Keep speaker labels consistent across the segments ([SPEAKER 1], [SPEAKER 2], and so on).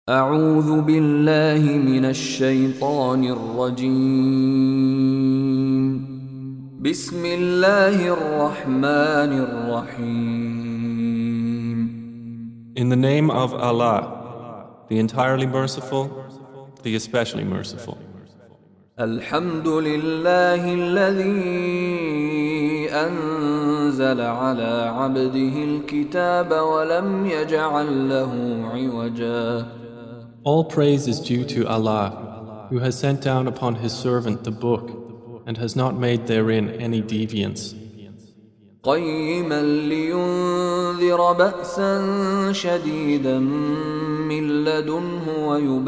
[SPEAKER 1] أعوذ بالله من الشيطان الرجيم. بسم الله الرحمن الرحيم.
[SPEAKER 2] In the name of Allah, the entirely merciful, the especially merciful.
[SPEAKER 1] الحمد لله الذي أنزل على عبده الكتاب ولم يجعل له عوجا.
[SPEAKER 2] All praise is due to Allah, who has sent down upon His servant the book and has not made therein any deviance.
[SPEAKER 1] قيما لينذر بأسا شديدا من لدنه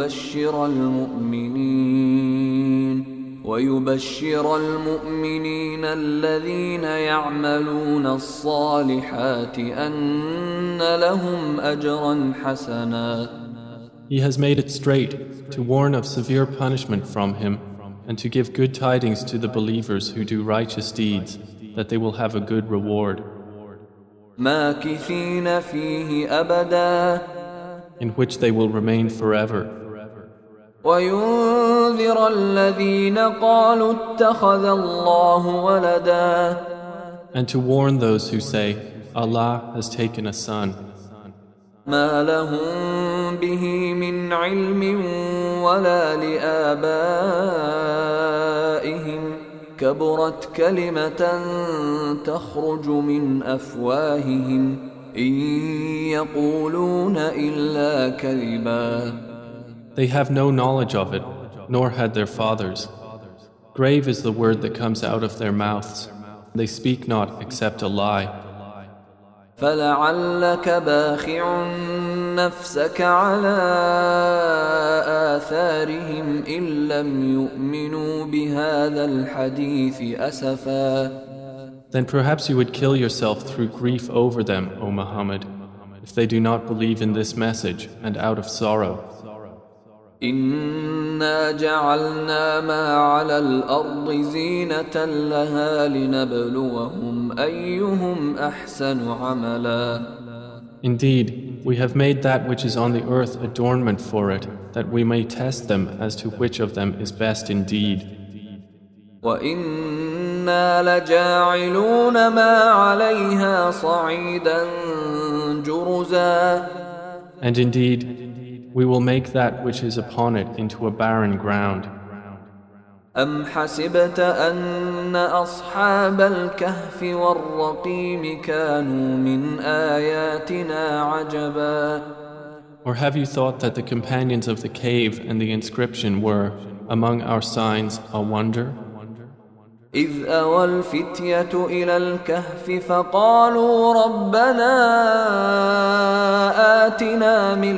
[SPEAKER 1] ويبشر المؤمنين الذين يعملون الصالحات أن لهم أجرا حسنا.
[SPEAKER 2] He has made it straight to warn of severe punishment from Him and to give good tidings to the believers who do righteous deeds, that they will have a good reward.
[SPEAKER 1] ماكثين فيه أبدا.
[SPEAKER 2] In which they will remain forever.
[SPEAKER 1] وينذر الذين قالوا اتخذ الله ولدا.
[SPEAKER 2] And to warn those who say, Allah has taken a son.
[SPEAKER 1] ما لهم به من علم ولا لآبائهم كبرت كلمة تخرج من أفواههم إن يقولون إلا كذبا.
[SPEAKER 2] They have no knowledge of it, nor had their fathers. Grave is the word that comes out of their mouths. They speak not except a lie.
[SPEAKER 1] فلعلك باخع نفسك على آثارهم إن لم يؤمنوا بهذا الحديث أسفا.
[SPEAKER 2] Then perhaps you would kill yourself through grief over them, O Muhammad, if they do not believe in this message and out of sorrow.
[SPEAKER 1] إنا جعلنا ما على الأرض زينة لها لنبلوهم أيهم أحسن عملا.
[SPEAKER 2] Indeed, we have made that which is on the earth adornment for it, that we may test them as to which of them is best indeed.
[SPEAKER 1] وإنا لجاعلون ما عليها صعيدا جرزا.
[SPEAKER 2] And indeed, we will make that which is upon it into a barren ground.
[SPEAKER 1] أم حسبت أن أصحاب الكهف والرقيم كانوا من آياتنا عجبا.
[SPEAKER 2] Or have you thought that the companions of the cave and the inscription were, among our signs, a wonder?
[SPEAKER 1] إذ أوى الفتية إلى الكهف فقالوا ربنا آتنا من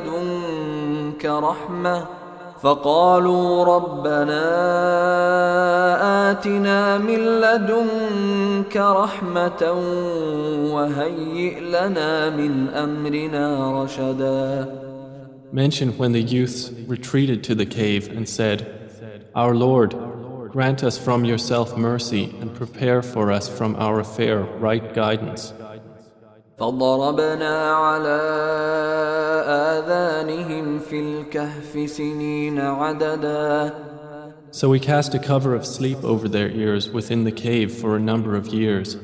[SPEAKER 1] لدنك رحمة وهيئ لنا من أمرنا رشدا.
[SPEAKER 2] Mention when the youths retreated to the cave and said, Our Lord, grant us from yourself mercy and prepare for us from our affair right guidance.
[SPEAKER 1] فضربنا على آذانهم في الكهف سنين عددا.
[SPEAKER 2] So we cast a cover of sleep over their ears within the cave for a number of years.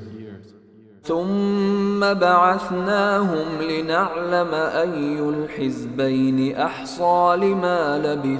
[SPEAKER 1] ثم بعثناهم لنعلم أي الحزبين أحصى لما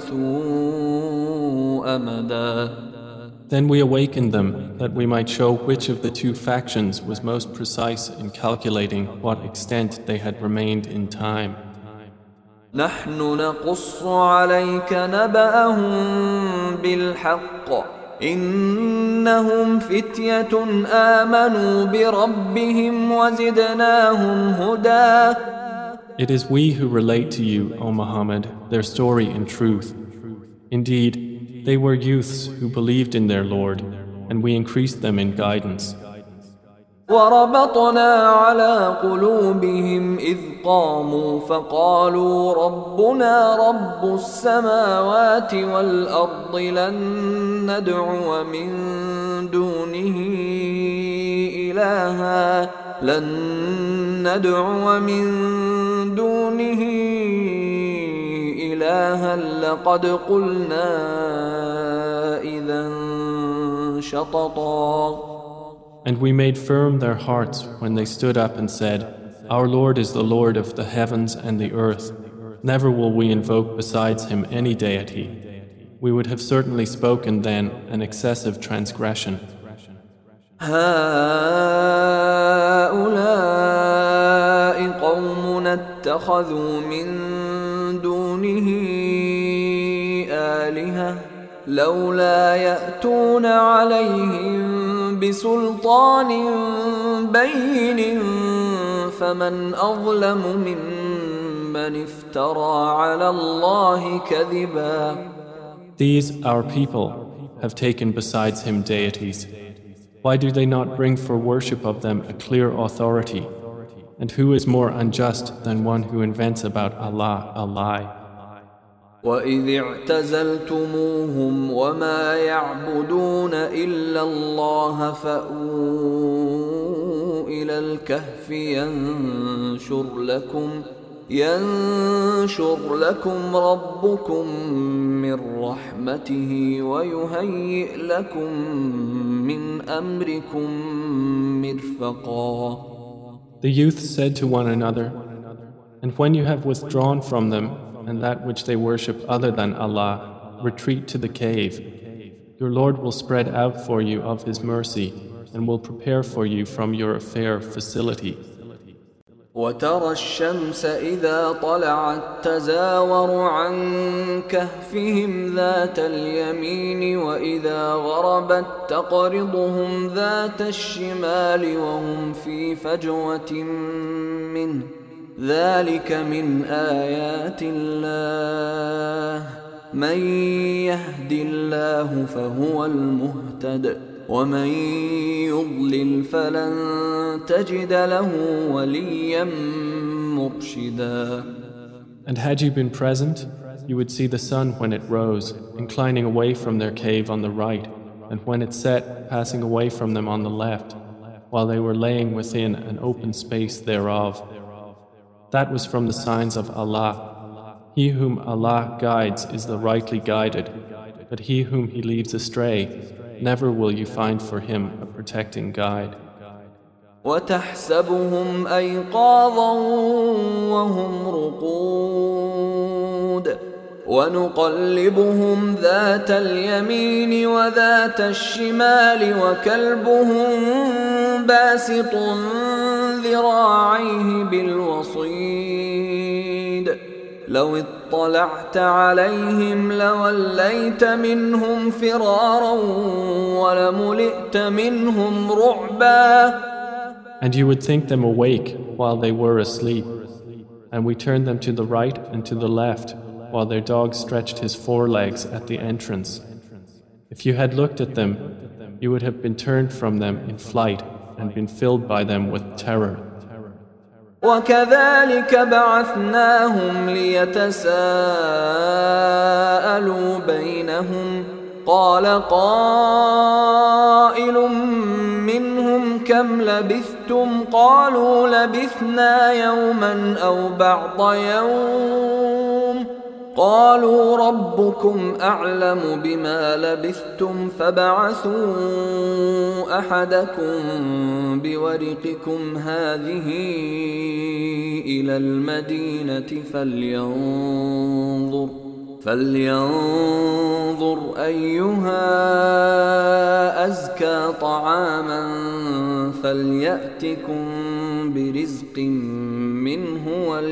[SPEAKER 1] لبثوا أمدا.
[SPEAKER 2] Then we awakened them that we might show which of the two factions was most precise in calculating what extent they had remained in time.
[SPEAKER 1] نحن نقص عليك نبأهم بالحق إنهم فتية آمنوا بربهم وزدناهم هدى.
[SPEAKER 2] It is we who relate to you, O Muhammad, their story in truth. Indeed, they were youths who believed in their Lord, and we increased them in guidance.
[SPEAKER 1] وربطنا على قلوبهم إذ قاموا فقالوا ربنا رب السماوات والأرض لن ندعو من دونه إلها لقد قلنا إذا شططا.
[SPEAKER 2] And we made firm their hearts when they stood up and said, Our Lord is the Lord of the heavens and the earth. Never will we invoke besides him any deity. We would have certainly spoken then an excessive transgression.
[SPEAKER 1] هؤلاء قوم اتخذوا من دونه آلهة لولا يأتون عليهم بسلطان بين فمن أظلم ممن افترى على الله كذبا.
[SPEAKER 2] These, our people, have taken besides him deities. Why do they not bring for worship of them a clear authority? And who is more unjust than one who invents about Allah a lie?
[SPEAKER 1] وَإِذِ اعْتَزَلْتُمُوهُمْ وَمَا يَعْبُدُونَ إِلَّا اللَّهَ فَأْوُوا إِلَى الْكَهْفِ ينشر لكم ربكم من رحمته ويهيئ لكم من أمركم مرفقا.
[SPEAKER 2] The youth said to one another, And when you have withdrawn from them and that which they worship other than Allah, retreat to the cave. Your Lord will spread out for you of His mercy and will prepare for you from your affair facility.
[SPEAKER 1] وترى الشمس إذا طلعت تزاور عن كهفهم ذات اليمين وإذا غربت تقرضهم ذات الشمال وهم في فجوة منه ذلك من آيات الله من يهد الله فهو المهتد ومن يضلل فلن تجد له وليا مرشدا.
[SPEAKER 2] And had you been present, you would see the sun when it rose, inclining away from their cave on the right, and when it set, passing away from them on the left, while they were laying within an open space thereof. That was from the signs of Allah. He whom Allah guides is the rightly guided, but he whom He leaves astray, never will you find for him a protecting guide.
[SPEAKER 1] وتحسبهم أيقاظا وهم رقود ونقلبهم ذات اليمين وذات الشمال وكلبهم باسط ذراعيه بالوصيد لو اطلعت عليهم لوليت منهم فرارا ولملئت منهم رعبا.
[SPEAKER 2] And you would think them awake while they were asleep, and we turned them to the right and to the left while their dog stretched his forelegs at the entrance. If you had looked at them, you would have been turned from them in flight and been filled by them with terror.
[SPEAKER 1] وكذلك بعثناهم ليتساءلوا بينهم قال قائل منهم كم لبثتم قالوا لبثنا يوما أو بعض يوم قالوا ربكم أعلم بما لبثتم فابعثوا أحدكم بورقكم هذه إلى المدينة فلينظر أيها أزكى طعاما فليأتكم برزق منه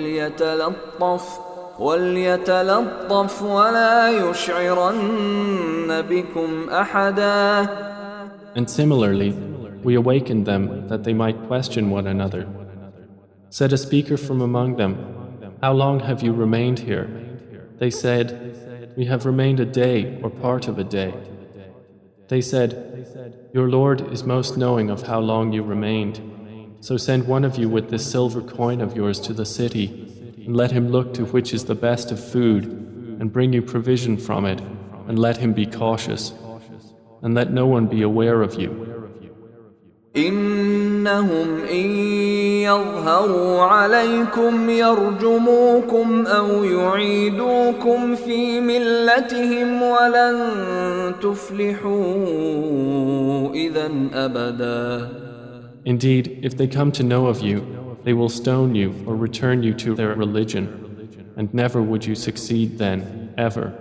[SPEAKER 1] وليتلطف ولا يشعرن بكم أحدا.
[SPEAKER 2] And similarly, we awakened them that they might question one another. Said a speaker from among them, How long have you remained here? They said, We have remained a day or part of a day. They said, Your Lord is most knowing of how long you remained. So send one of you with this silver coin of yours to the city, and let him look to which is the best of food, and bring you provision from it, and let him be cautious, and let no one be aware of you.
[SPEAKER 1] إنهم إن يظهروا عليكم يرجموكم أو يعيدوكم في ملتهم ولن تفلحوا إذا أبدا.
[SPEAKER 2] Indeed, if they come to know of you, they will stone you or return you to their religion, and never would you succeed then, ever.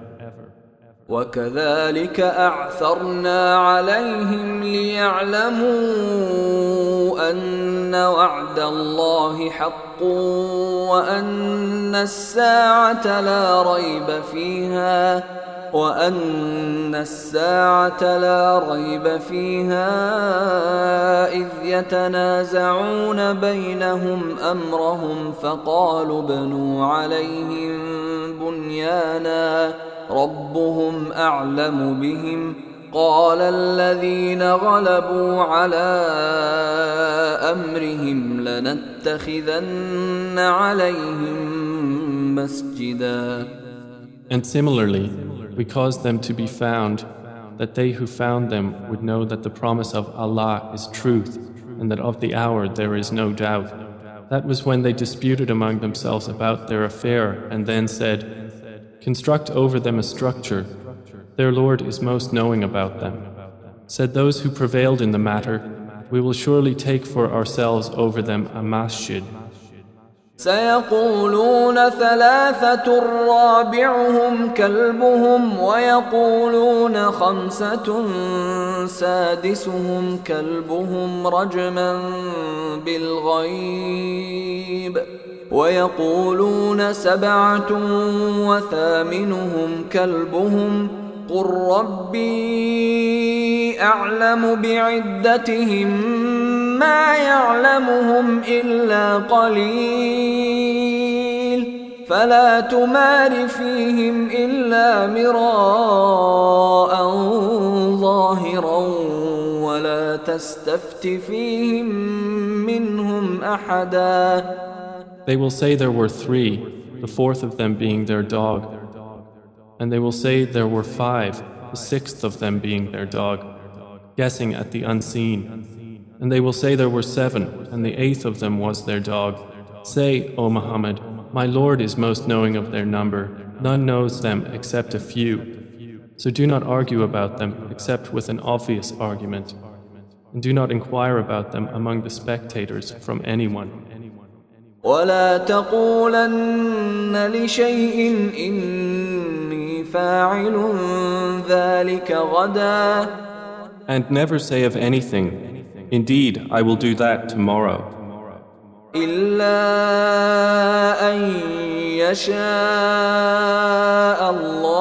[SPEAKER 1] وكذلك أعثرنا عليهم ليعلموا أن وعد الله حق وأن الساعة لا ريب فيها إذ يتنازعون بينهم أمرهم فقالوا ابنوا عليهم بنيانا ربهم أعلم بهم قال الذين غلبوا على أمرهم لنتخذن عليهم مسجدا.
[SPEAKER 2] And similarly, we caused them to be found, that they who found them would know that the promise of Allah is truth, and that of the hour there is no doubt. That was when they disputed among themselves about their affair, and then said, "Construct over them a structure. Their Lord is most knowing about them." Said those who prevailed in the matter, "We will surely take for ourselves over them a masjid."
[SPEAKER 1] سيقولون ثلاثة رابعهم كلبهم ويقولون خمسة سادسهم كلبهم رجما بالغيب ويقولون سبعة وثامنهم كلبهم قل ربي أعلم بعدتهم ما يعلمهم إلا قليل فلا تمار فيهم إلا مراء ظاهرا ولا تستفت فيهم منهم أحدا.
[SPEAKER 2] They will say there were 3, the 4th of them being their dog. And they will say there were 5, the 6th of them being their dog, guessing at the unseen. And they will say there were 7, and the 8th of them was their dog. Say, O Muhammad, my Lord is most knowing of their number. None knows them except a few. So do not argue about them except with an obvious argument. And do not inquire about them among the spectators from anyone.
[SPEAKER 1] ولا تقولن لشيء إني فاعل ذلك غدا.
[SPEAKER 2] And never say of anything, indeed, I will do that tomorrow.
[SPEAKER 1] إلا أن يشاء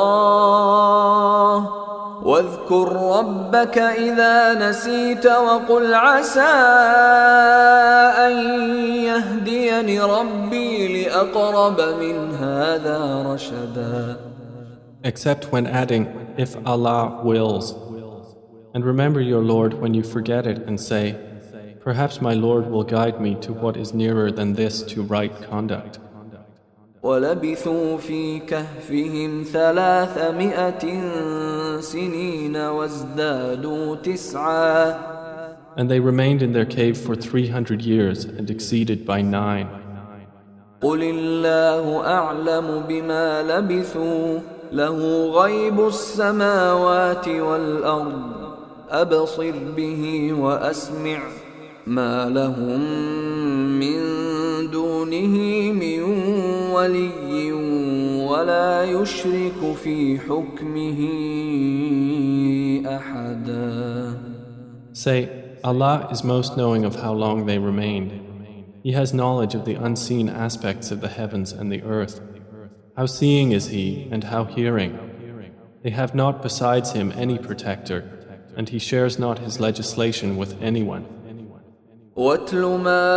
[SPEAKER 1] الله واذكر ربك إذا نسيت وقل عسى أن يهديني ربي لأقرب من هذا رشدا.
[SPEAKER 2] Except when adding, if Allah wills. And remember your Lord when you forget it and say, perhaps my Lord will guide me to what is nearer than this to right conduct.
[SPEAKER 1] ولبثوا في كهفهم 300 سنين وازدادوا 9.
[SPEAKER 2] And they remained in their cave for 300 years and exceeded by 9.
[SPEAKER 1] قل الله أعلم بما لبثوا له غيب السماوات والأرض أبصر به وأسمع ما لهم من دونه من ولي ولا يشرك في حكمه أحدا.
[SPEAKER 2] Say, Allah is most knowing of how long they remained. He has knowledge of the unseen aspects of the heavens and the earth. How seeing is He and how hearing. They have not besides Him any protector, and He shares not His legislation with anyone.
[SPEAKER 1] واتل ما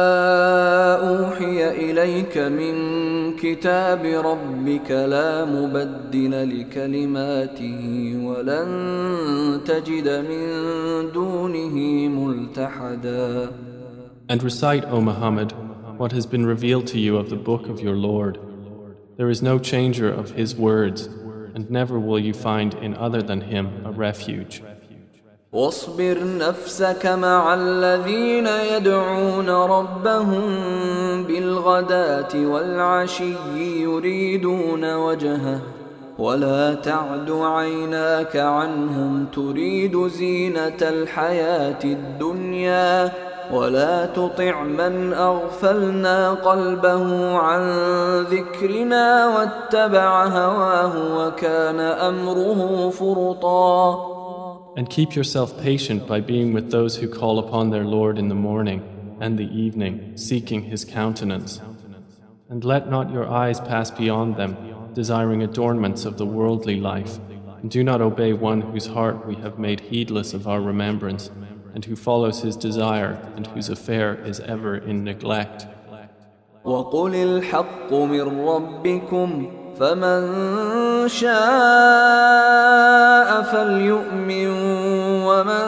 [SPEAKER 1] أوحي إليك من كتاب ربك لا مبدل لكلماته ولن تجد من دونه ملتحدا.
[SPEAKER 2] And recite, O Muhammad, what has been revealed to you of the book of your Lord. There is no changer of His words, and never will you find in other than Him a refuge.
[SPEAKER 1] واصبر نفسك مع الذين يدعون ربهم بالغداة والعشي يريدون وجهه ولا تعد عيناك عنهم تريد زينة الحياة الدنيا ولا تطع من أغفلنا قلبه عن ذكرنا واتبع هواه وكان أمره فرطا.
[SPEAKER 2] And keep yourself patient by being with those who call upon their Lord in the morning and the evening, seeking His countenance. And let not your eyes pass beyond them, desiring adornments of the worldly life, and do not obey one whose heart we have made heedless of our remembrance, and who follows his desire, and whose affair is ever in neglect.
[SPEAKER 1] وَقُلِ الْحَقُّ مِنْ رَبِّكُمْ فَمَنْ شَاءَ فَلْيُؤْمِنْ وَمَنْ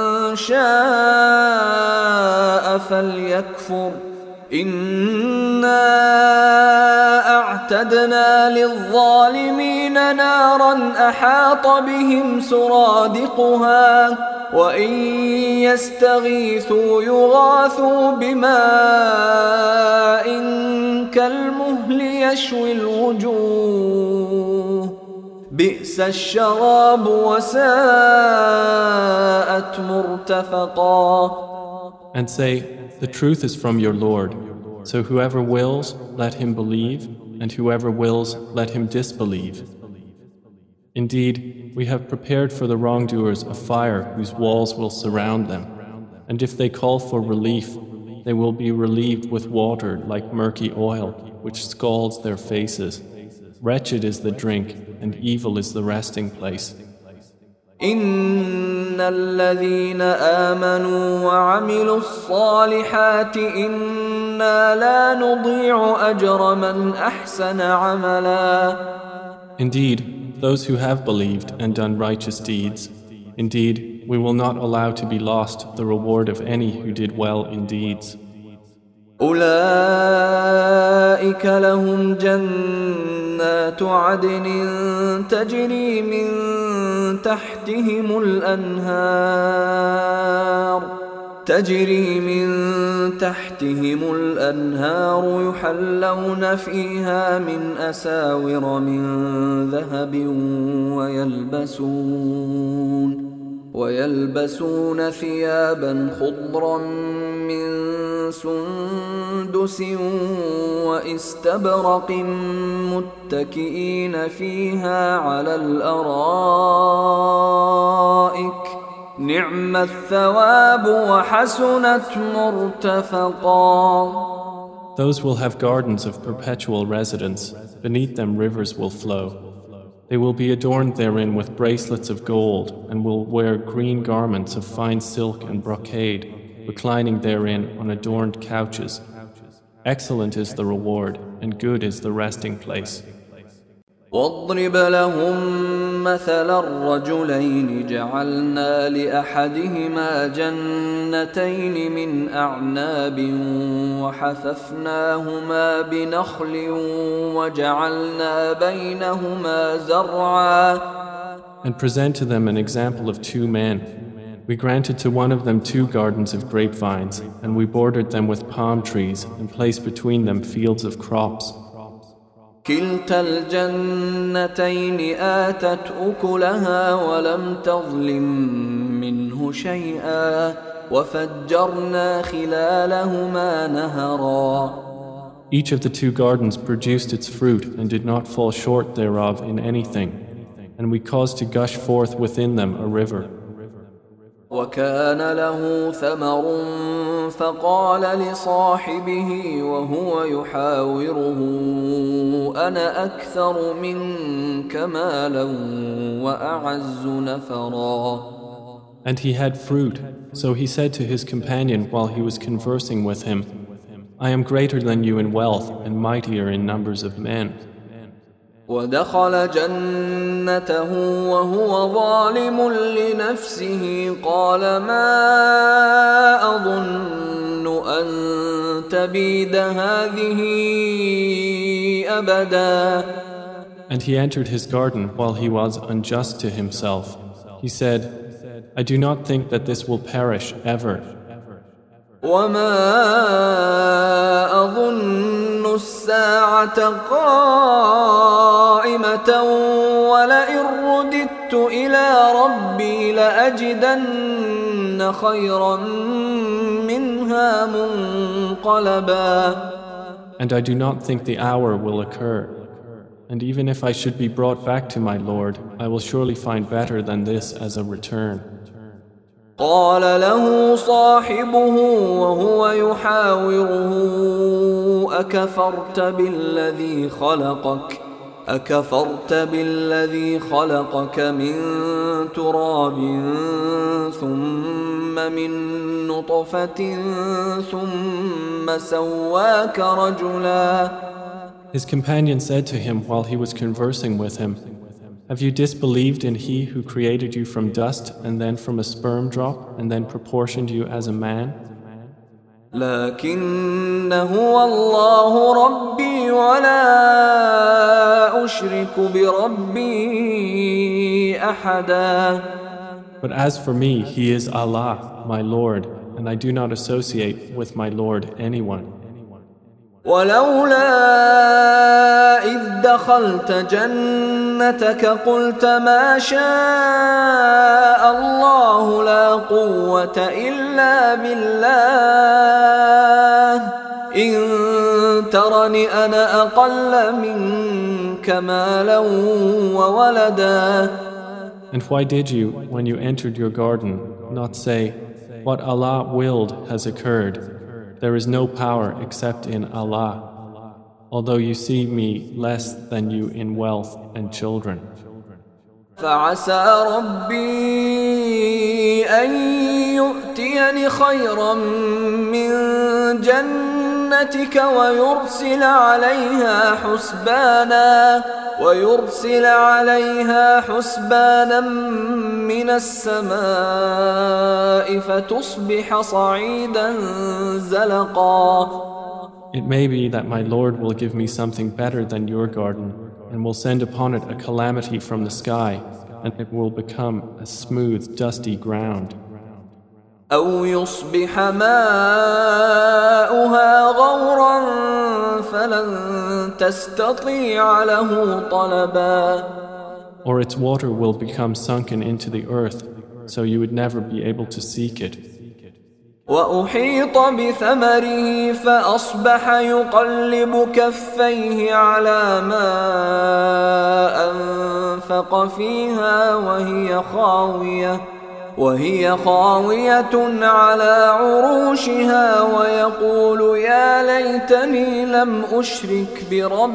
[SPEAKER 1] شَاءَ فَلْيَكْفُرْ إِنَّا أَعْتَدْنَا لِلظَّالِمِينَ نَارًا أَحَاطَ بِهِمْ سُرَادِقُهَا وَإِنْ يَسْتَغِيثُوا يُغَاثُوا بِمَاءٍ كَالْمُهْلِ يَشْوِي الْوُجُوهَ بِئْسَ الشَّرَابُ وَسَاءَتْ مُرْتَفَقًا.
[SPEAKER 2] And say, the truth is from your Lord, so whoever wills, let him believe, and whoever wills, let him disbelieve. Indeed, we have prepared for the wrongdoers a fire whose walls will surround them, and if they call for relief, they will be relieved with water like murky oil, which scalds their faces. Wretched is the drink, and evil is the resting place.
[SPEAKER 1] إن الذين آمنوا وعملوا الصالحات إنا لا نضيع أجر من أحسن عملا.
[SPEAKER 2] Indeed, those who have believed and done righteous deeds, indeed, we will not allow to be lost the reward of any who did well in deeds.
[SPEAKER 1] أولئك لهم جنات عدن تجري من تحتهم الأنهار يحلون فيها من أساور من ذهب ويلبسون ثيابا خضرا من سندس واستبرق متكئين فيها على الأرائك نعم الثواب وحسنت مرتفقا.
[SPEAKER 2] Those will have gardens of perpetual residence, beneath them rivers will flow. They will be adorned therein with bracelets of gold and will wear green garments of fine silk and brocade, reclining therein on adorned couches. Excellent is the reward and good is the resting place.
[SPEAKER 1] واضرب لهم مثل الرجلين جعلنا لأحدهما جنتين من أعناب وحففناهما بنخل وجعلنا بينهما زرعا.
[SPEAKER 2] And present to them an example of two men. We granted to one of them 2 gardens of grapevines, and we bordered them with palm trees and placed between them fields of crops.
[SPEAKER 1] كلتا الجنتين آتت أكلها ولم تظلم منه شيئا وفجرنا خلالهما نهرا.
[SPEAKER 2] Each of the 2 gardens produced its fruit and did not fall short thereof in anything, and we caused to gush forth within them a river.
[SPEAKER 1] وكان له ثمر فقال لصاحبه وهو يحاوره أنا أكثر منك مالا وأعز نفرا.
[SPEAKER 2] And he had fruit, so he said to his companion while he was conversing with him, I am greater than you in wealth and mightier in numbers of men.
[SPEAKER 1] ودخل جنته وهو ظالم لنفسه قال ما أظن أن تبيد هذه أبدا.
[SPEAKER 2] And he entered his garden while he was unjust to himself. He said, I do not think that this will perish ever.
[SPEAKER 1] وما أظن الساعة قائمة ولئن رددت إلى ربي لأجدن خيرا منها منقلبا.
[SPEAKER 2] And I do not think the hour will occur. And even if I should be brought back to my Lord, I will surely find better than this as a return.
[SPEAKER 1] قال له صاحبه وهو يحاوره أكفرت بالذي خلقك من تراب ثم من نطفة ثم سواك رجلا.
[SPEAKER 2] His companion said to him while he was conversing with him, have you disbelieved in He who created you from dust and then from a sperm drop and then proportioned you as a man?
[SPEAKER 1] لكن هو الله ربي ولا أشرك بربي أحدا.
[SPEAKER 2] But as for me, He is Allah, my Lord, and I do not associate with my Lord anyone.
[SPEAKER 1] ولولا إذ دخلت جنتك قلت ما شاء الله لا قوة إلا بالله إن ترني أنا أقل منك مالا وولدا.
[SPEAKER 2] And why did you, when you entered your garden, not say, what Allah willed has occurred? There is no power except in Allah, although you see me less than you in wealth and children.
[SPEAKER 1] فعسى ربي أن يؤتيني خيرا من جنتك ويرسل عليها حسبانا من السماء فتصبح صعيدا زلقا.
[SPEAKER 2] It may be that my Lord will give me something better than your garden and will send upon it a calamity from the sky, and it will become a smooth, dusty ground.
[SPEAKER 1] أو يصبح ماؤها غورا فلن تستطيع له طلبا.
[SPEAKER 2] Or its water will become sunken into the earth, so you would never be able to seek it.
[SPEAKER 1] وأحيط بثمره فأصبح يقلب كفيه على ما أنفق فيها وهي خاوية على عروشها ويقول يا ليتني لم أشرك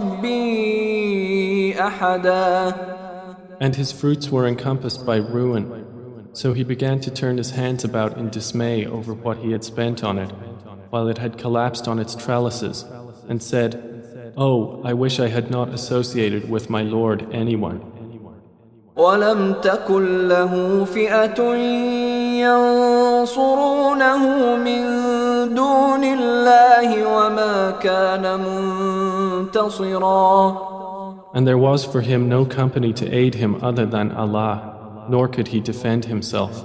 [SPEAKER 1] بربي أحدا.
[SPEAKER 2] And his fruits were encompassed by ruin, so he began to turn his hands about in dismay over what he had spent on it, while it had collapsed on its trellises, and said, Oh, I wish I had not associated with my Lord anyone.
[SPEAKER 1] ولم تكن له فئة ينصرونه من دون الله وما كان منتصرا.
[SPEAKER 2] And there was for him no company to aid him other than Allah, nor could he defend himself.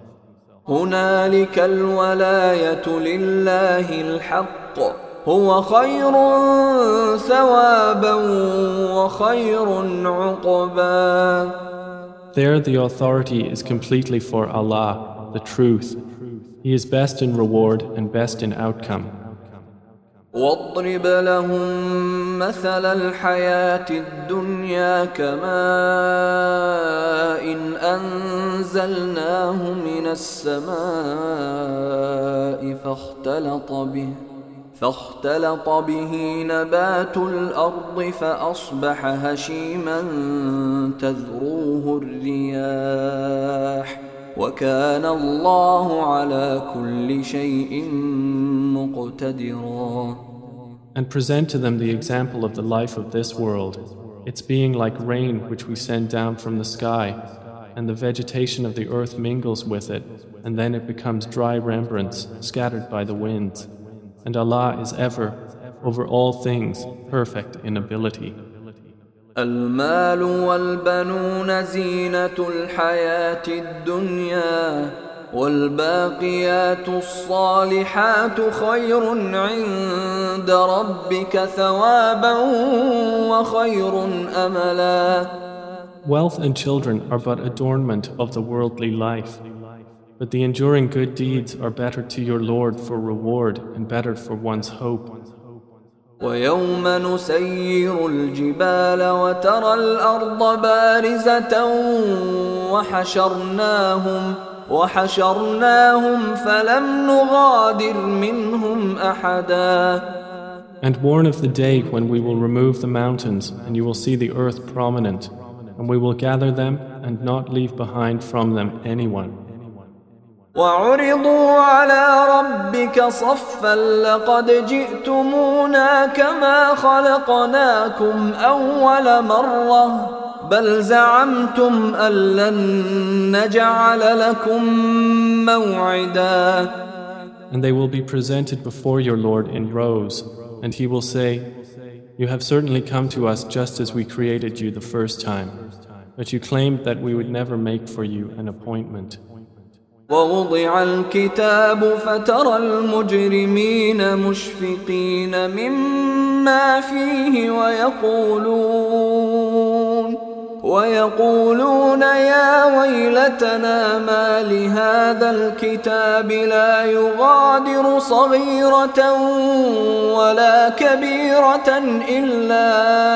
[SPEAKER 1] هنالك الولاية لله الحق هو خير ثوابا وخير عقبا.
[SPEAKER 2] There the authority is completely for Allah, the truth. He is best in reward and best in outcome.
[SPEAKER 1] واضرب لهم مثل الحياة الدنيا كماء إن أنزلناه من السماء فاختلط به نبات الأرض فأصبح هشيما تذروه الرياح وكان الله على كل شيء مقتدرا.
[SPEAKER 2] And present to them the example of the life of this world, its being like rain which we send down from the sky, and the vegetation of the earth mingles with it, and then it becomes dry rembrandts scattered by the winds. And Allah is ever, over all things, perfect in ability.
[SPEAKER 1] المال والبنون زينة الحياة الدنيا والباقيات الصالحات خير عند ربك ثوابا وخير أملا.
[SPEAKER 2] Wealth and children are but adornment of the worldly life, but the enduring good deeds are better to your Lord for reward and better for one's hope.
[SPEAKER 1] ويوم نسير الجبال وترى الأرض بارزة وحشرناهم فلم نغادر منهم أحدا.
[SPEAKER 2] And warn of the day when we will remove the mountains and you will see the earth prominent, and we will gather them and not leave behind from them anyone.
[SPEAKER 1] وعرضوا على ربك صفا لقد جئتمونا كما خلقناكم أول مرة بل زعمتم أن لن نجعل لكم موعدا.
[SPEAKER 2] And they will be presented before your Lord in rows, and he will say, You have certainly come to us just as we created you the first time, but you claimed that we would never make for you an appointment.
[SPEAKER 1] ووضع الكتاب فترى المجرمين مشفقين مما فيه ويقولون يا ويلتنا ما لهذا الكتاب لا يغادر صغيرة ولا كبيرة إلا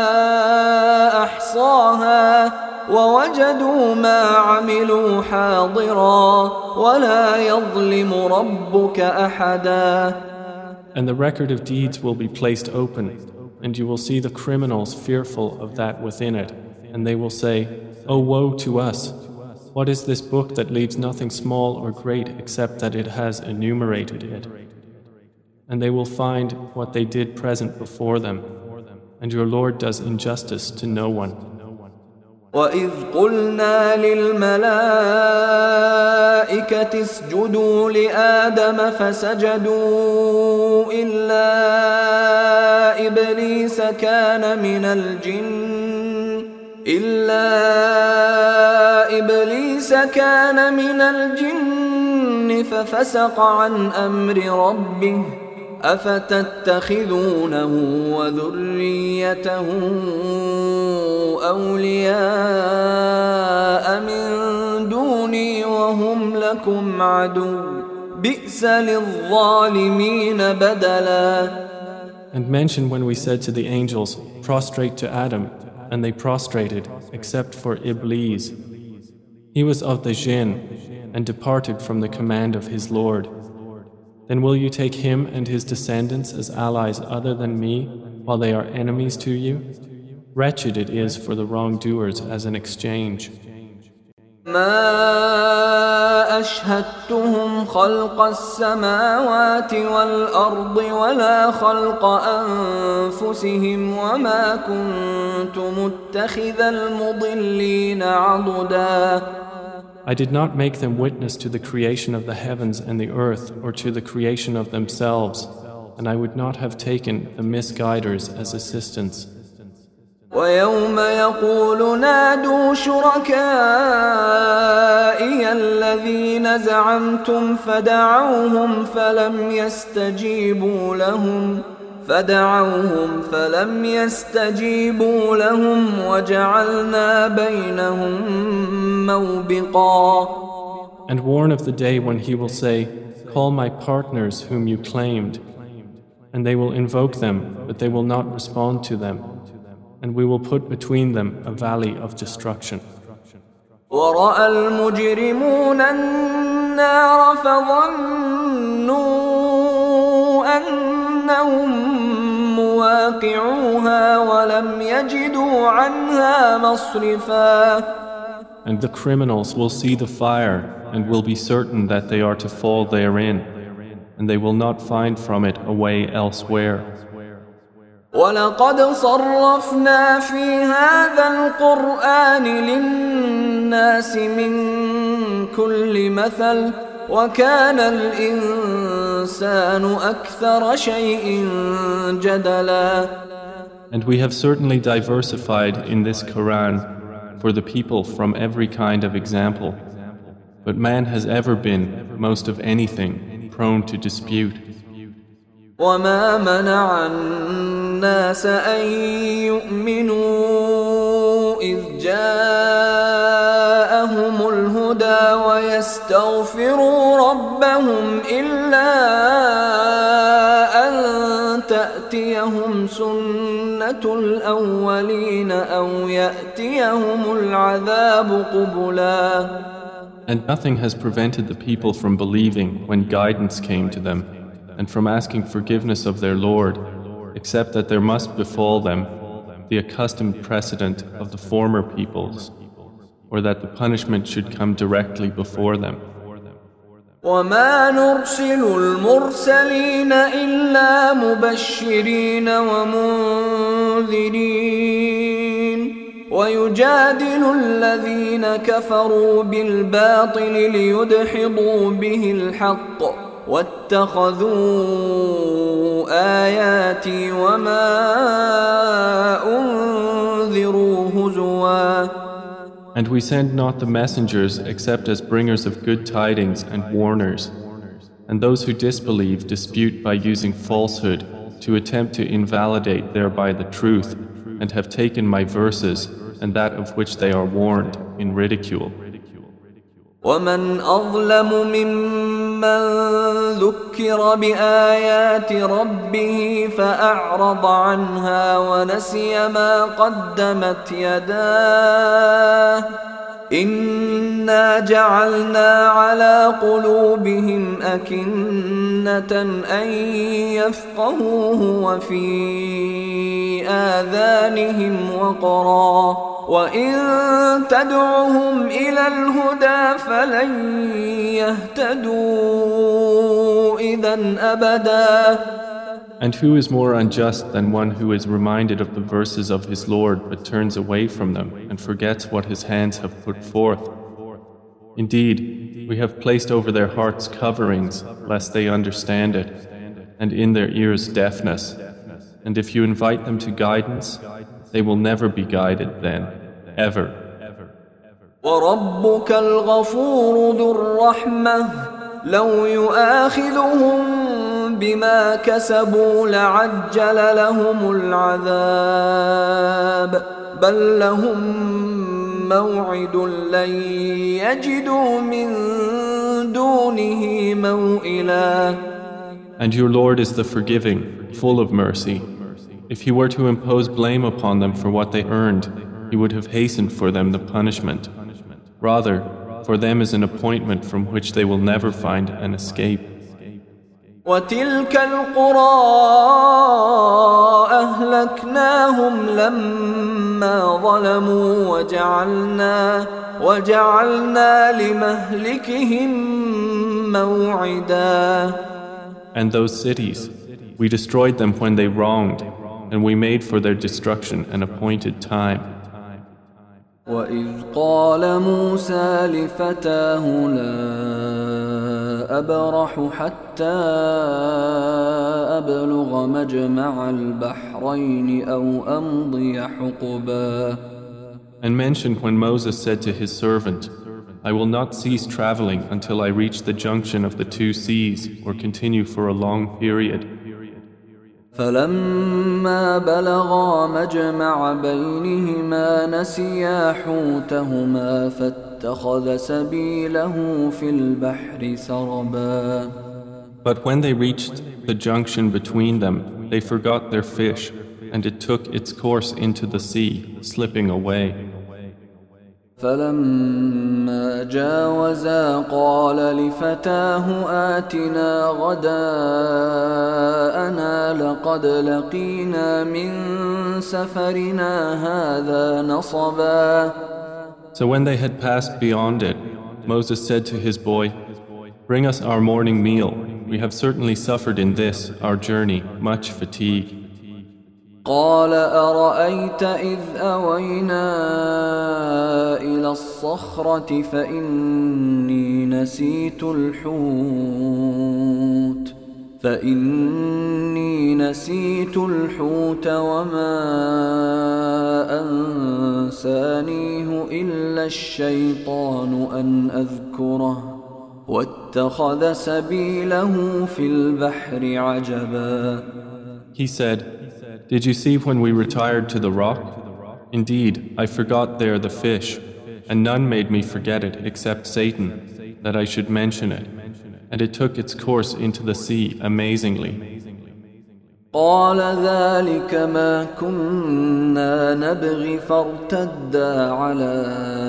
[SPEAKER 1] أحصاها ووجدوا ما عملوا حاضرا ولا يظلم ربك أحدا.
[SPEAKER 2] And the record of deeds will be placed open, and you will see the criminals fearful of that within it, and they will say, Oh, woe to us! What is this book that leaves nothing small or great except that it has enumerated it? And they will find what they did present before them, and your Lord does injustice to no one.
[SPEAKER 1] وَإِذْ قُلْنَا لِلْمَلَائِكَةِ اسْجُدُوا لِآدَمَ فَسَجَدُوا إِلَّا إِبْلِيسَ كَانَ مِنَ الْجِنِّ فَفَسَقَ عَنْ أَمْرِ رَبِّهِ أفتتخذونه وذريته أولياء من دوني وهم لكم عدو بئس للظالمين بدلا.
[SPEAKER 2] And mention when we said to the angels, Prostrate to Adam, and they prostrated except for Iblis. He was of the jinn and departed from the command of his Lord. Then will you take him and his descendants as allies other than me, while they are enemies to you? Wretched it is for the wrongdoers as an exchange.
[SPEAKER 1] ما أشهدتهم خلق السماوات والأرض ولا خلق أنفسهم وما كنت متخذ المضلين عضدا.
[SPEAKER 2] I did not make them witness to the creation of the heavens and the earth or to the creation of themselves, and I would not have taken the misguiders as assistants.
[SPEAKER 1] ويوم يقول نادوا شركائي الذين زعمتم فدعوهم فلم يستجيبوا لهم وجعلنا بينهم موبقا.
[SPEAKER 2] And warn of the day when he will say, Call my partners whom you claimed, and they will invoke them, but they will not respond to them, and we will put between them a valley of destruction.
[SPEAKER 1] ورأى المجرمون النار فظنوا أنهم مواقعوها ولم يجدوا عنها مصرفا.
[SPEAKER 2] And the criminals will see the fire and will be certain that they are to fall therein, and they will not find from it a way elsewhere.
[SPEAKER 1] وَلَقَدْ صَرَّفْنَا فِي هَذَا الْقُرْآنِ لِلنَّاسِ مِنْ كُلِّ مَثَلٍ وَكَانَ الْإِنسَانُ أَكْثَرَ شَيْءٍ جَدَلًا.
[SPEAKER 2] And we have certainly diversified in this Quran for the people from every kind of example. But man has ever been, most of anything, prone to dispute.
[SPEAKER 1] وما منع الناس أن يؤمنوا إذ جاءهم الهدى ويستغفروا ربهم إلا أن تأتيهم سنة الأولين أو يأتيهم العذاب قبلا.
[SPEAKER 2] And nothing has prevented the people from believing when guidance came to them, and from asking forgiveness of their Lord, except that there must befall them the accustomed precedent of the former peoples, or that the punishment should come directly before them.
[SPEAKER 1] وما نرسل المرسلين إلا مبشرين ومنذرين ويجادل الذين كفروا بالباطل ليدحضوا به الحق واتخذوا آياتي وما أنذروا هزوا.
[SPEAKER 2] And we send not the messengers except as bringers of good tidings and warners. And those who disbelieve dispute by using falsehood to attempt to invalidate thereby the truth, and have taken my verses and that of which they are warned in ridicule.
[SPEAKER 1] ومن أظلم ممن ذكر بآيات ربه فأعرض عنها ونسي ما قدمت يداه إنا جعلنا على قلوبهم أكنة أن يفقهوه وفي آذانهم وقرا وإن تدعهم إلى الهدى فلن يهتدوا إذا أبدا.
[SPEAKER 2] And who is more unjust than one who is reminded of the verses of his Lord but turns away from them and forgets what his hands have put forth? Indeed, we have placed over their hearts coverings lest they understand it, and in their ears deafness. And if you invite them to guidance, they will never be guided then, ever.
[SPEAKER 1] وَرَبُّكَ الْغَفُورُ ذُو الرَّحْمَةِ لَوْ يُؤَاخِذُهُم بما كسبوا لعجل لهم العذاب بل لهم موعد لن يجدوا من دونه موئلا.
[SPEAKER 2] And your Lord is the forgiving, full of mercy. If he were to impose blame upon them for what they earned, he would have hastened for them the punishment. Rather, for them is an appointment from which they will never find an escape.
[SPEAKER 1] وتلك القرى أهلكناهم لما ظلموا وجعلنا لمهلكهم موعدا.
[SPEAKER 2] And those cities, we destroyed them when they wronged, and we made for their destruction an appointed time.
[SPEAKER 1] وإذ قال موسى لفتاه لا أبرح حتى أبلغ مجمع البحرين أو أمضي حقبا.
[SPEAKER 2] And mentioned when Moses said to his servant, I will not cease traveling until I reach the junction of the two seas or continue for a long period.
[SPEAKER 1] فلما بلغا مجمع بينهما نسيا حوتهما فاتخذ سبيله في البحر سربا.
[SPEAKER 2] But when they reached the junction between them, they forgot their fish, and it took its course into the sea, slipping away.
[SPEAKER 1] فلما جاوزا قال لفتاه آتنا غداءنا لقد لقينا من سفرنا هذا نصبا.
[SPEAKER 2] So when they had passed beyond it, Moses said to his boy, Bring us our morning meal. We have certainly suffered in this, our journey, much fatigue.
[SPEAKER 1] قال أرأيت إذ أوينا إلى الصخرة فإني نسيت الحوت فإني نسيت الحوت وما أنسانيه إلا الشيطان أن أذكره واتخذ سبيله في البحر عجبا.
[SPEAKER 2] He said, "Did you see when we retired to the rock? Indeed, I forgot there the fish, and none made me forget it except Satan, that I should mention it. And it took its course into the sea amazingly."
[SPEAKER 1] قال ذلك ما كنا نبغي فارتدا على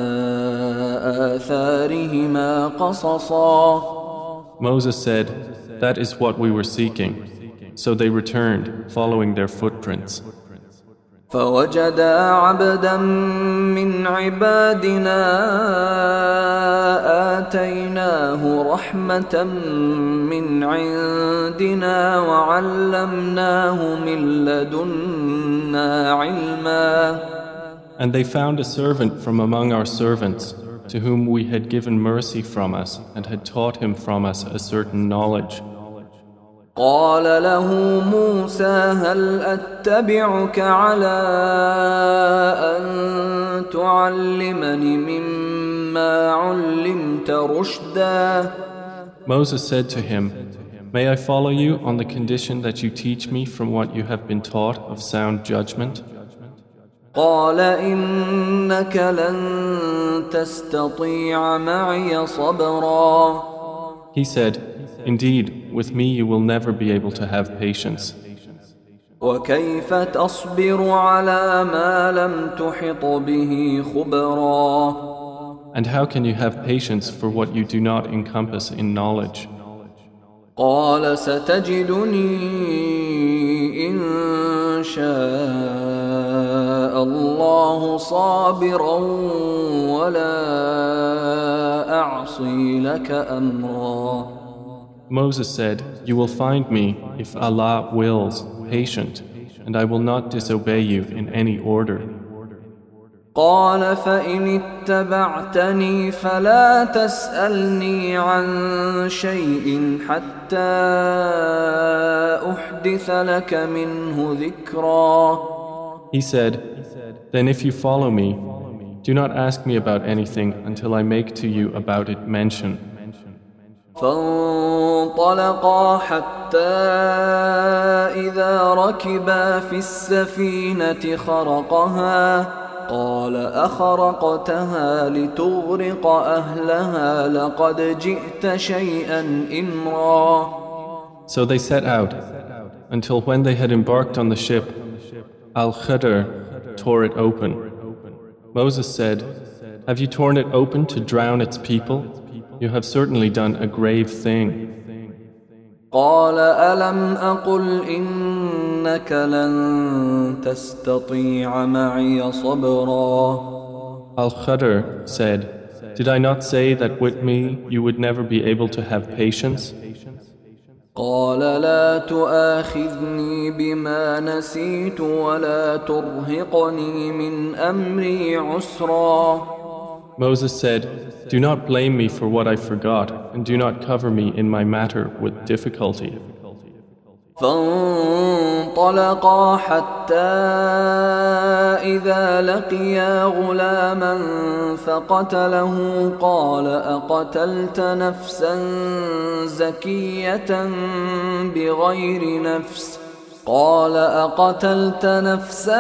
[SPEAKER 1] آثارهما قصصا.
[SPEAKER 2] Moses said, "That is what we were seeking." So they returned, following their footprints.
[SPEAKER 1] فوجدا عبدا من عبادنا آتيناه رحمة من عندنا وعلمناه من لدنا علما.
[SPEAKER 2] And they found a servant from among our servants, to whom we had given mercy from us and had taught him from us a certain knowledge.
[SPEAKER 1] قال له موسى هل أتبعك على أن تعلمني مما علمت رشدا.
[SPEAKER 2] Moses said to him, "May I follow you on the condition that you teach me from what you have been taught of sound judgment?"
[SPEAKER 1] قال إنك لن تستطيع معي صبرا.
[SPEAKER 2] He said, "Indeed, with me you will never be able to have patience.
[SPEAKER 1] وكيف تصبر على ما لم تحط به خبرا.
[SPEAKER 2] And how can you have patience for what you do not encompass in knowledge?"
[SPEAKER 1] قال ستجدني إن شاء الله صابرا ولا أعصي لك أمرا.
[SPEAKER 2] Moses said, "You will find me, if Allah wills, patient, and I will not disobey you in any order."
[SPEAKER 1] قال فإن اتبعتني فلا تسألني عن شيء حتى أحدث لك منه ذكرا.
[SPEAKER 2] He said, "Then if you follow me, do not ask me about anything until I make to you about it mention."
[SPEAKER 1] فانطلقا حتى إذا ركبا في السفينة خرقها قال أخرقتها لتغرق أهلها لقد جئت شيئا إمرا.
[SPEAKER 2] So they set out, until when they had embarked on the ship, Al-Khidr tore it open. Moses said, "Have you torn it open to drown its people? You have certainly done a grave thing."
[SPEAKER 1] قال ألم أقل إنك لن تستطيع معي صبرا.
[SPEAKER 2] Al-Khidr said, "Did I not say that with me you would never be able to have patience?"
[SPEAKER 1] قال لا تؤاخذني بما نسيت ولا ترهقني من أمري عسرا.
[SPEAKER 2] Moses said, "Do not blame me for what I forgot, and do not cover me in my matter with difficulty."
[SPEAKER 1] فانطلقا حتى إذا لقيا غلاما فقتله قال أقتلت نفسا زكية بغير نفس قال أقتلت نفسا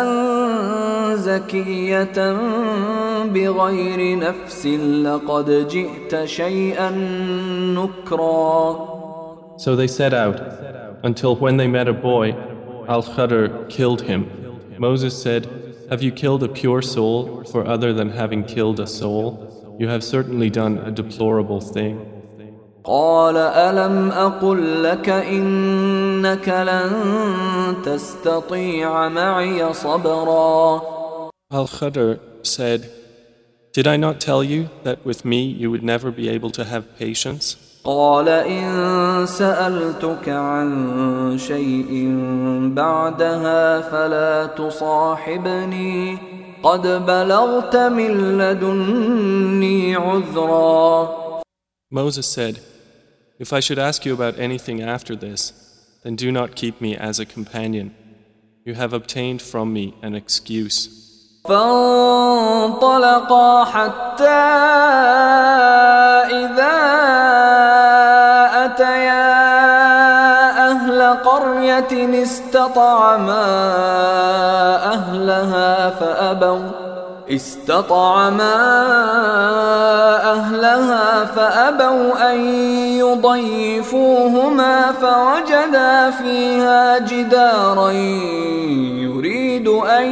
[SPEAKER 1] زكية بغير نفس لقد جئت شيئا نكرا.
[SPEAKER 2] So they set out, until when they met a boy, Al-Khidr killed him. Moses said, "Have you killed a pure soul for other than having killed a soul? You have certainly done a deplorable thing."
[SPEAKER 1] قال ألم أقل لك إنك لن تستطيع معي صبرا.
[SPEAKER 2] Al-Khidr said, "Did I not tell you that with me you would never be able to have patience?"
[SPEAKER 1] قال إن سألتك عن شيء بعدها فلا تصاحبني قد بلغت من لدني عذرا.
[SPEAKER 2] Moses said, "If I should ask you about anything after this, then do not keep me as a companion. You have obtained from me an excuse.
[SPEAKER 1] فانطلقا حتى إذا أتيا أهل قرية استطعما أهلها فأبوا أن يضيفوهما فوجدا فيها جدارا يريد أن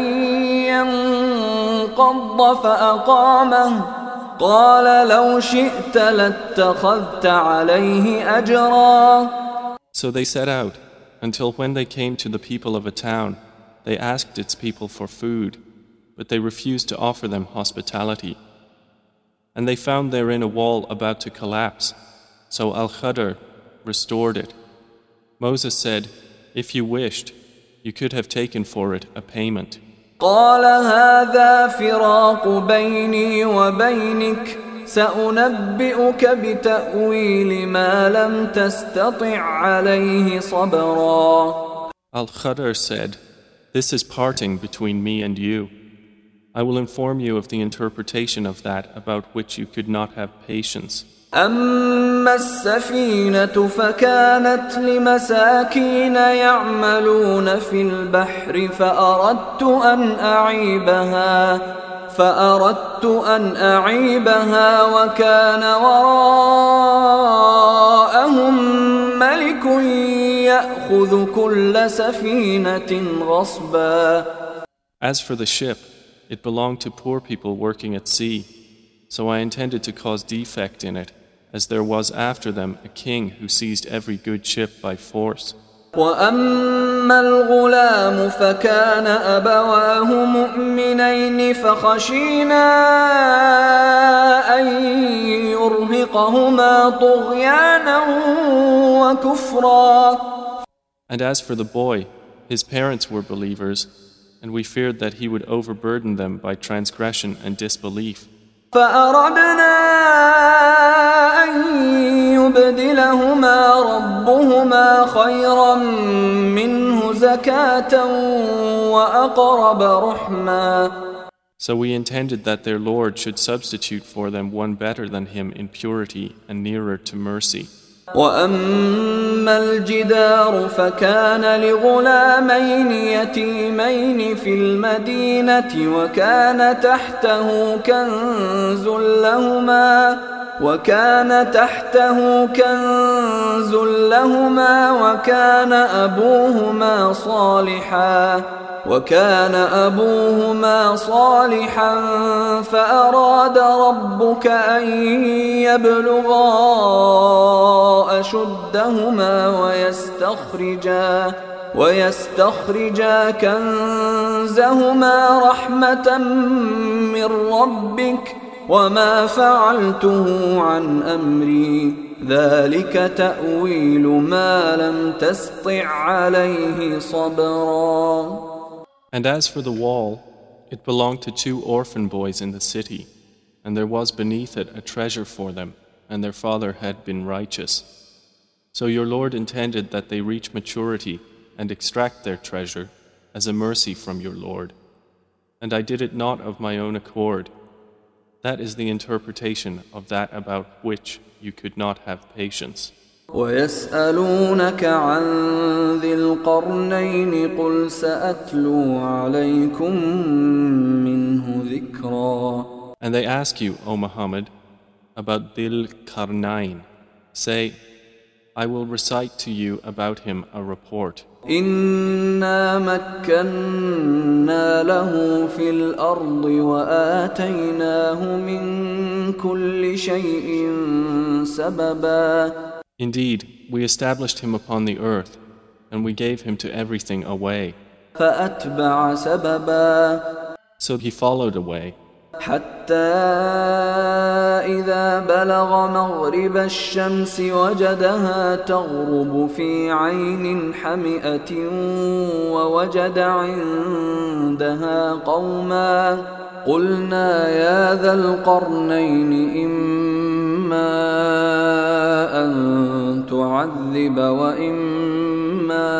[SPEAKER 1] ينقض فأقامه قال لو شئت لاتخذت عليه أجرا.
[SPEAKER 2] So they set out, until when they came to the people of a town, they asked its people for food, but they refused to offer them hospitality. And they found therein a wall about to collapse, so Al-Khadr restored it. Moses said, if you wished, you could have taken for it a payment.
[SPEAKER 1] قال هذا فراق بيني وبينك سأنبئك بتأويل ما لم تستطع عليه صبرا.
[SPEAKER 2] Al-Khadr said, this is parting between me and you. I will inform you of the interpretation of that about which you could not have patience.
[SPEAKER 1] أما السفينة فكانت لمساكين يعملون في البحر فأردت أن أعيبها وكان وراءهم ملك يأخذ كل سفينة غصبا.
[SPEAKER 2] As for the ship, it belonged to poor people working at sea, so I intended to cause defect in it, as there was after them a king who seized every good ship by force.
[SPEAKER 1] وأما الغلام فكان أبواه مؤمنين فخشينا أن يرهقهما طغيانا وكفرا.
[SPEAKER 2] And as for the boy, his parents were believers, and we feared that he would overburden them by transgression and disbelief.
[SPEAKER 1] فأردنا أن يبدلهما ربهما خيرا منه زكاة وأقرب رحما.
[SPEAKER 2] So we intended that their Lord should substitute for them one better than him in purity and nearer to mercy.
[SPEAKER 1] وأما الجدار فكان لغلامين يتيمين في المدينة وكان تحته كنز لهما وكان أبوهما صالحا فأراد ربك أن يبلغا أشدهما ويستخرجا كنزهما رحمة من ربك وما فعلته عن أمري ذلك تأويل ما لم تسطع عليه صبرا.
[SPEAKER 2] And as for the wall, it belonged to 2 orphan boys in the city, and there was beneath it a treasure for them, and their father had been righteous. So your Lord intended that they reach maturity and extract their treasure as a mercy from your Lord. And I did it not of my own accord. That is the interpretation of that about which you could not have patience.
[SPEAKER 1] ويسألونك عن ذي القرنين قل سأتلو عليكم منه ذكرا.
[SPEAKER 2] And they ask you, O Muhammad, about Dhil Qarnayn. Say, I will recite to you about him a report.
[SPEAKER 1] إنا مكنا له في الأرض وآتيناه من كل شيء سببا.
[SPEAKER 2] Indeed, we established him upon the earth, and we gave him to everything a way.
[SPEAKER 1] فأتبع سببا.
[SPEAKER 2] So he followed a way.
[SPEAKER 1] حتى إذا بلغ مغرب الشمس وجدها تغرب في عين حمئة ووجد عندها قوما قلنا يا ذا القرنين إما أن تعذب وإما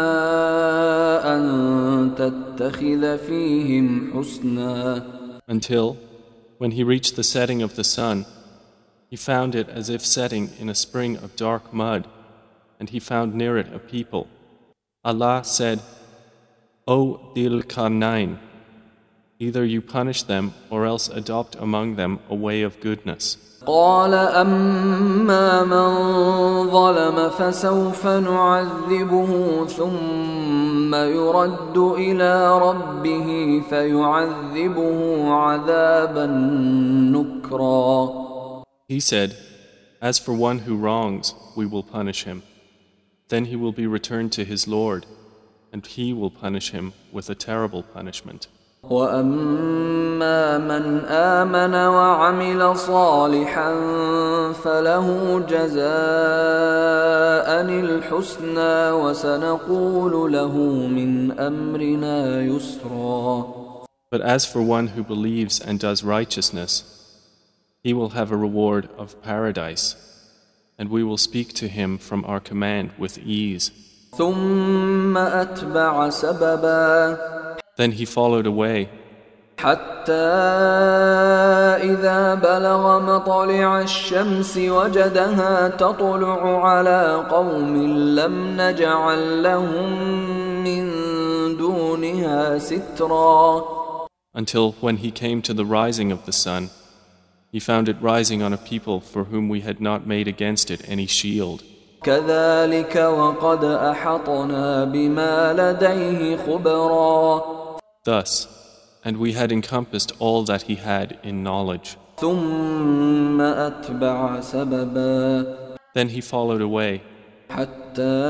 [SPEAKER 1] نتخذ فيهم حسنا.
[SPEAKER 2] Until, when he reached the setting of the sun, he found it as if setting in a spring of dark mud, and he found near it a people. Allah said, O Dhil Qarnayn, either you punish them or else adopt among them a way of goodness.
[SPEAKER 1] قال أما من ظلم فسوف نعذبه ثم يرد إلى ربه فيعذبه عذابا نكرا.
[SPEAKER 2] He said, As for one who wrongs, we will punish him. Then he will be returned to his Lord, and he will punish him with a terrible punishment.
[SPEAKER 1] وَأَمَّا مَنْ آمَنَ وَعَمِلَ صَالِحًا فَلَهُ جَزَاءً الْحُسْنَى وَسَنَقُولُ لَهُ مِنْ أَمْرِنَا يُسْرًا.
[SPEAKER 2] But as for one who believes and does righteousness, he will have a reward of paradise, and we will speak to him from our command with ease.
[SPEAKER 1] ثُمَّ أَتْبَعَ سَبَبًا.
[SPEAKER 2] Then he followed away,
[SPEAKER 1] حتى إذا بلغ مطلع الشمس وجدها تطلع على قوم لم نجعل لهم من دونها سترا.
[SPEAKER 2] Until when he came to the rising of the sun, he found it rising on a people for whom we had not made against it any shield.
[SPEAKER 1] كذلك وقد أحطنا بما لديه خبرا.
[SPEAKER 2] Thus, and we had encompassed all that he had in knowledge.
[SPEAKER 1] ثم أتبع سببا.
[SPEAKER 2] Then he followed away,
[SPEAKER 1] حتى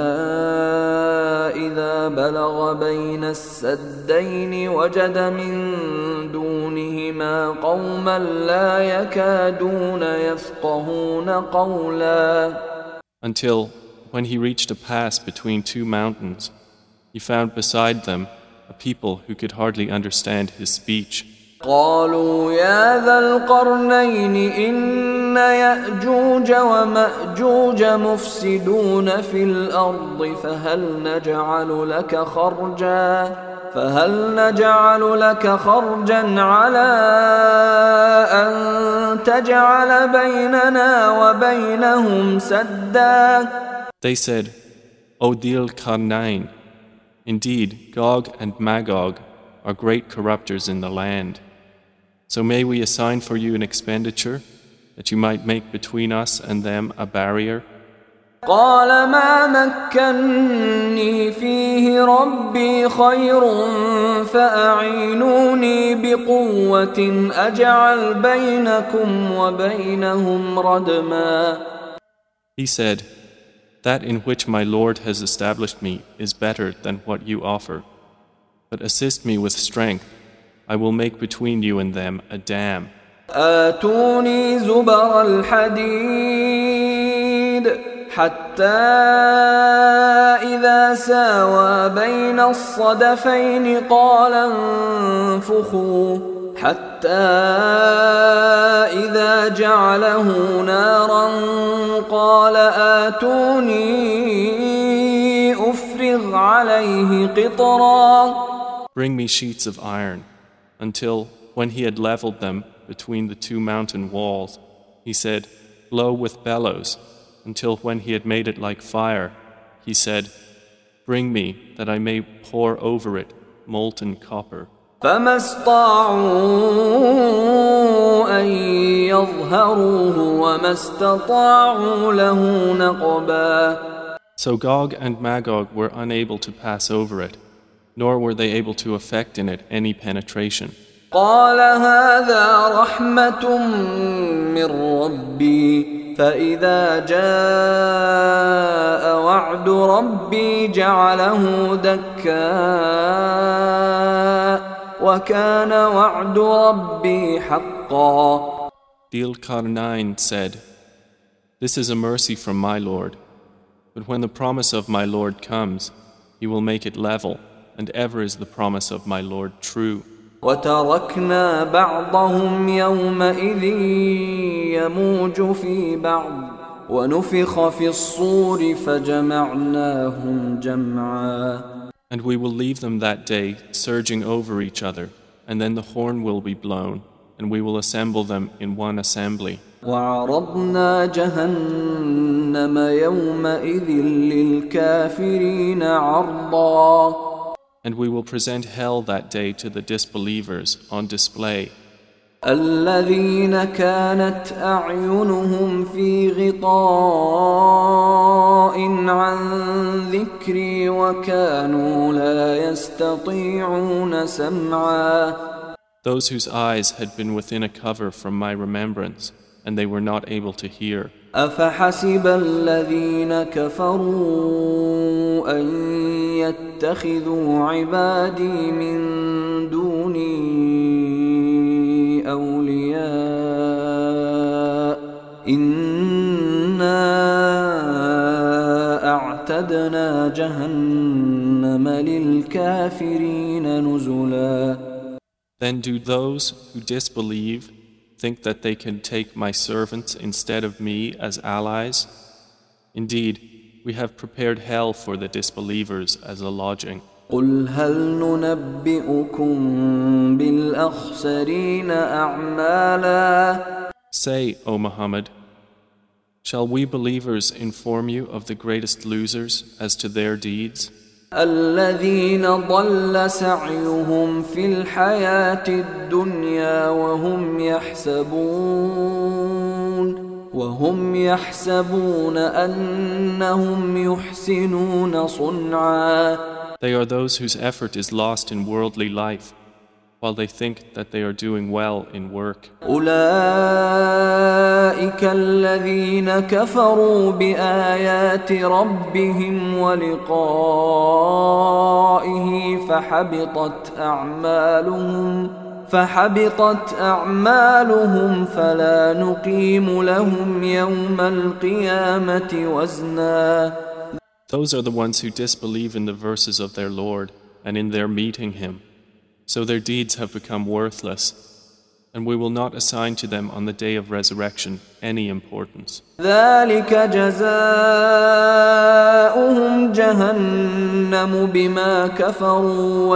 [SPEAKER 1] إذا بلغ بين السدين وجد من دونهما قوما لا يكادون يفقهون قولا.
[SPEAKER 2] until, when he reached a pass between two mountains, he found beside them a people who could hardly understand his speech.
[SPEAKER 1] قالوا يا ذا القرنين إن يأجوج ومأجوج مفسدون في الأرض فهل نجعل لك خرجا على أن تجعل بيننا وبينهم سدا.
[SPEAKER 2] They said, O Dhil Qarnayn, indeed Gog and Magog are great corruptors in the land. So may we assign for you an expenditure that you might make between us and them a barrier?
[SPEAKER 1] قال ما مكني فيه ربي خير فأعينوني بقوة أجعل بينكم وبينهم ردما.
[SPEAKER 2] He said, That in which my Lord has established me is better than what you offer. But assist me with strength. I will make between you and them a dam.
[SPEAKER 1] آتوني زبر الحديد حتى إذا ساوى بين الصدفين قال انفخوا حتى إذا جعله نارا قال آتوني أفرغ عليه قطرا.
[SPEAKER 2] Bring me sheets of iron, until, when he had leveled them between the two mountain walls, he said, Blow with bellows, until when he had made it like fire, he said, Bring me, that I may pour over it molten copper.
[SPEAKER 1] فما استطاعوا أن يظهروه وما استطاعوا له نقبا.
[SPEAKER 2] So Gog and Magog were unable to pass over it, nor were they able to effect in it any penetration.
[SPEAKER 1] قال هذا رحمة من ربي فإذا جاء وعد ربي جعله دكا وكان وعد ربي حقا.
[SPEAKER 2] Dhil Qarnayn said, This is a mercy from my Lord, but when the promise of my Lord comes, he will make it level, and ever is the promise of my Lord true.
[SPEAKER 1] وتركنا بعضهم يومئذ يموج في بعض ونفخ في الصور فجمعناهم جمعا.
[SPEAKER 2] And we will leave them that day surging over each other, and then the horn will be blown, and we will assemble them in one assembly.
[SPEAKER 1] وعرضنا جهنم يومئذ للكافرين عرضا.
[SPEAKER 2] And we will present hell that day to the disbelievers on display.
[SPEAKER 1] الذين كانت أعينهم في غطاء عن ذكري وكانوا لا يستطيعون سمعا.
[SPEAKER 2] Those whose eyes had been within a cover from my remembrance, and they were not able to hear.
[SPEAKER 1] أفحسب الذين كفروا أن يتخذوا عبادي من دوني أولياء إنا أعتدنا جهنم للكافرين نزلا.
[SPEAKER 2] Then do those who disbelieve think that they can take my servants instead of me as allies? Indeed, we have prepared hell for the disbelievers as a lodging.
[SPEAKER 1] قل هل ننبئكم بالأخسرين أعمالا.
[SPEAKER 2] Say, O Muhammad, shall we believers inform you of the greatest losers as to their deeds?
[SPEAKER 1] الذين ضل سعيهم في الحياة الدنيا وهم يحسبون أنهم يحسنون صنعا.
[SPEAKER 2] They are those whose effort is lost in worldly life, while they think that they are doing well in work.
[SPEAKER 1] أولئك الذين كفروا بآيات ربهم ولقائه فحبطت أعمالهم فلا نقيم لهم يوم القيامة وزنا.
[SPEAKER 2] Those are the ones who disbelieve in the verses of their Lord and in their meeting Him. So their deeds have become worthless, and we will not assign to them on the day of resurrection any importance.
[SPEAKER 1] ذلك جزاؤهم جهنم بما كفروا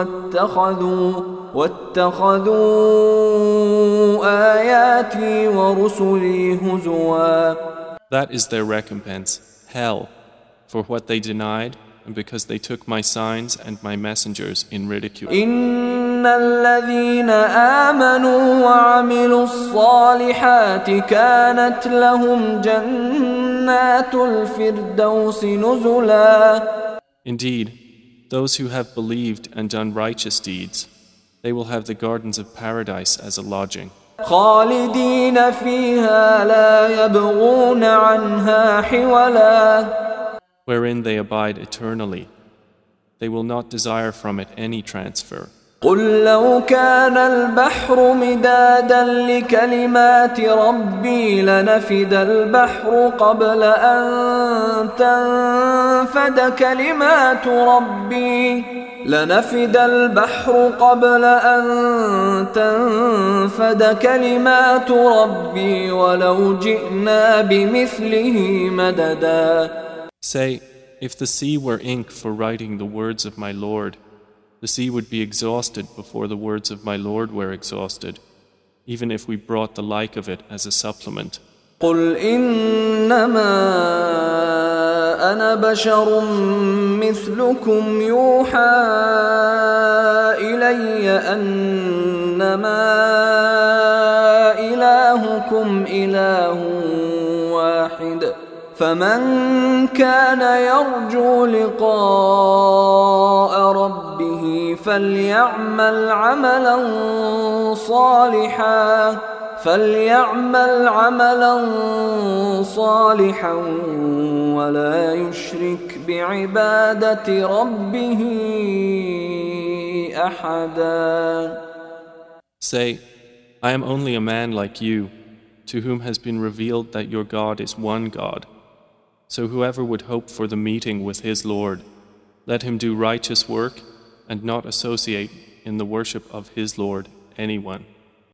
[SPEAKER 1] واتخذوا آياتي ورسلي هزوا.
[SPEAKER 2] That is their recompense, hell, for what they denied and because they took my signs and my messengers in ridicule.
[SPEAKER 1] إن الذين آمنوا وعملوا الصالحات كانت لهم جنات الفردوس نزلا.
[SPEAKER 2] Indeed, those who have believed and done righteous deeds, they will have the gardens of paradise as a lodging.
[SPEAKER 1] خالدين فيها لا يبغون عنها حولا.
[SPEAKER 2] Wherein they abide eternally. They will not desire from it any transfer.
[SPEAKER 1] قل لو كان البحر مدادا لكلمات ربي لنفد البحر قبل أن تنفد كلمات ربي ولو جئنا بمثله مددا.
[SPEAKER 2] Say, if the sea were ink for writing the words of my Lord, the sea would be exhausted before the words of my Lord were exhausted, even if we brought the like of it as a supplement.
[SPEAKER 1] قل إنما أنا بشر مثلكم يوحى إلي أنما إلهكم إله واحد فمن كان يرجو لقاء ربه فليعمل عملا صالحا ولا يشرك بعبادة ربه أحدا.
[SPEAKER 2] Say, I am only a man like you, to whom has been revealed that your God is one God. So whoever would hope for the meeting with his Lord, let him do righteous work and not associate in the worship of his Lord anyone.